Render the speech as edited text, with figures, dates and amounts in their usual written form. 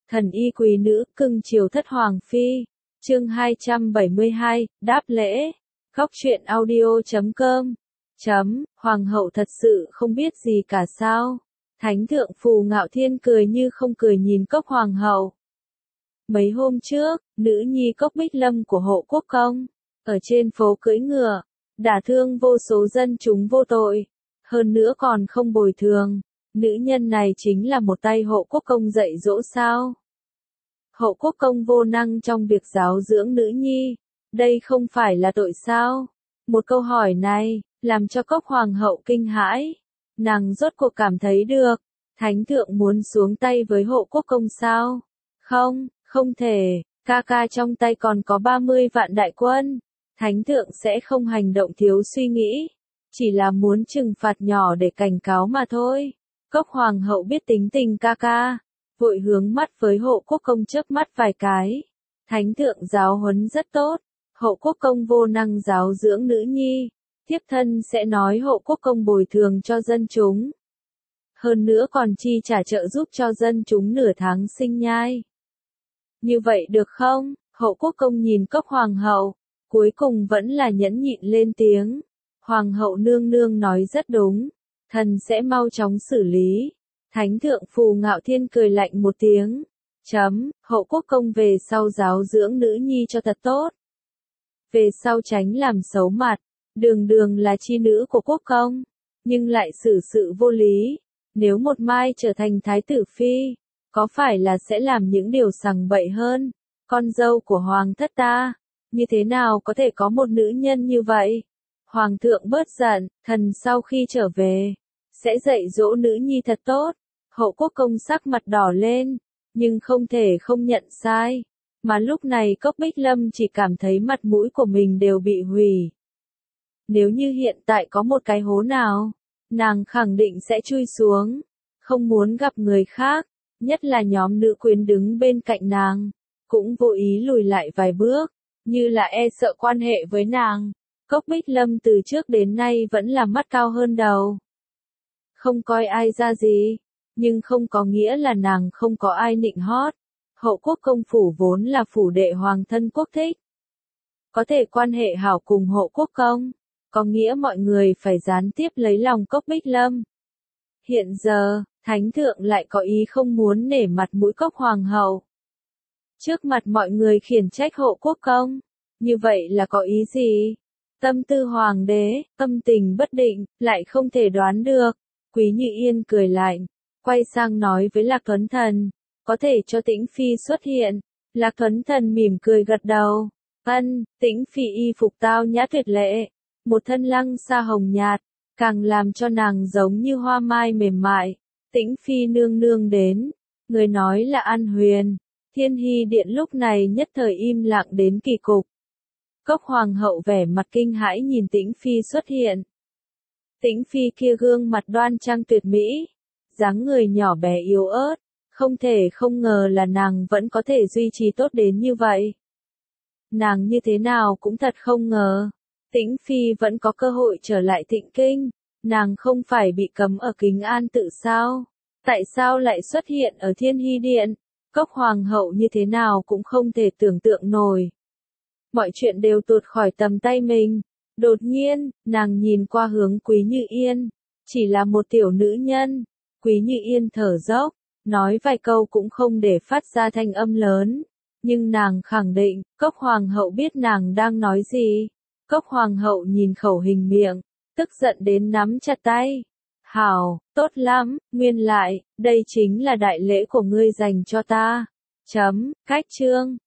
Thần y quý nữ, cưng chiều thất hoàng phi. Chương 272, đáp lễ. Góc truyện audio.com. Hoàng hậu thật sự không biết gì cả sao? Thánh thượng Phù Ngạo Thiên cười như không cười nhìn Cốc hoàng hậu. Mấy hôm trước, nữ nhi Cốc Bích Lâm của Hộ Quốc công, ở trên phố cưỡi ngựa, đả thương vô số dân chúng vô tội, hơn nữa còn không bồi thường. Nữ nhân này chính là một tay Hộ Quốc công dạy dỗ sao? Hộ Quốc công vô năng trong việc giáo dưỡng nữ nhi, đây không phải là tội sao? Một câu hỏi này, làm cho Cốc hoàng hậu kinh hãi. Nàng rốt cuộc cảm thấy được, thánh thượng muốn xuống tay với Hộ Quốc công sao? Không thể, ca ca trong tay còn có 30 vạn đại quân. Thánh thượng sẽ không hành động thiếu suy nghĩ, chỉ là muốn trừng phạt nhỏ để cảnh cáo mà thôi. Cốc hoàng hậu biết tính tình ca ca, vội hướng mắt với Hộ Quốc công chớp mắt vài cái. Thánh thượng giáo huấn rất tốt, Hộ Quốc công vô năng giáo dưỡng nữ nhi, thiếp thân sẽ nói Hộ Quốc công bồi thường cho dân chúng. Hơn nữa còn chi trả trợ giúp cho dân chúng nửa tháng sinh nhai. Như vậy được không? Hộ Quốc công nhìn Cốc hoàng hậu, cuối cùng vẫn là nhẫn nhịn lên tiếng. Hoàng hậu nương nương nói rất đúng, thần sẽ mau chóng xử lý. Thánh thượng Phù Ngạo Thiên cười lạnh một tiếng. Hộ Quốc công về sau giáo dưỡng nữ nhi cho thật tốt. Về sau tránh làm xấu mặt, đường đường là chi nữ của quốc công, nhưng lại xử sự vô lý. Nếu một mai trở thành thái tử phi, có phải là sẽ làm những điều sằng bậy hơn? Con dâu của hoàng thất ta, như thế nào có thể có một nữ nhân như vậy? Hoàng thượng bớt giận, thần sau khi trở về, sẽ dạy dỗ nữ nhi thật tốt. Hộ Quốc công sắc mặt đỏ lên, nhưng không thể không nhận sai. Mà lúc này Cốc Bích Lâm chỉ cảm thấy mặt mũi của mình đều bị hủy. Nếu như hiện tại có một cái hố nào, nàng khẳng định sẽ chui xuống, không muốn gặp người khác, nhất là nhóm nữ quyến đứng bên cạnh nàng, cũng vô ý lùi lại vài bước, như là e sợ quan hệ với nàng. Cốc Bích Lâm từ trước đến nay vẫn là mắt cao hơn đầu, không coi ai ra gì, nhưng không có nghĩa là nàng không có ai nịnh hót. Hộ Quốc công phủ vốn là phủ đệ hoàng thân quốc thích, có thể quan hệ hảo cùng Hộ Quốc công, có nghĩa mọi người phải gián tiếp lấy lòng Cốc Bích Lâm. Hiện giờ, thánh thượng lại có ý không muốn nể mặt mũi Cốc hoàng hậu, trước mặt mọi người khiển trách Hộ Quốc công, như vậy là có ý gì? Tâm tư hoàng đế, tâm tình bất định, lại không thể đoán được. Quý Như Yên cười lạnh, quay sang nói với Lạc Tuấn Thần, có thể cho Tĩnh Phi xuất hiện. Lạc Tuấn Thần mỉm cười gật đầu. Tĩnh Phi y phục tao nhã tuyệt lệ, một thân lăng sa hồng nhạt, càng làm cho nàng giống như hoa mai mềm mại. Tĩnh Phi nương nương đến, người nói là An Huyền. Thiên Hy điện lúc này nhất thời im lặng đến kỳ cục. Cốc hoàng hậu vẻ mặt kinh hãi nhìn Tĩnh Phi xuất hiện. Tĩnh Phi kia gương mặt đoan trang tuyệt mỹ, dáng người nhỏ bé yếu ớt, không thể không ngờ là nàng vẫn có thể duy trì tốt đến như vậy. Nàng như thế nào cũng thật không ngờ, Tĩnh Phi vẫn có cơ hội trở lại Thịnh Kinh, nàng không phải bị cấm ở Kính An tự sao? Tại sao lại xuất hiện ở Thiên Hy điện? Cốc hoàng hậu như thế nào cũng không thể tưởng tượng nổi. Mọi chuyện đều tuột khỏi tầm tay mình. Đột nhiên, nàng nhìn qua hướng Quý Như Yên, chỉ là một tiểu nữ nhân. Quý Như Yên thở dốc, nói vài câu cũng không để phát ra thanh âm lớn, nhưng nàng khẳng định, Cốc hoàng hậu biết nàng đang nói gì. Cốc hoàng hậu nhìn khẩu hình miệng, tức giận đến nắm chặt tay. Hảo, tốt lắm, nguyên lại, đây chính là đại lễ của ngươi dành cho ta. Cách chương.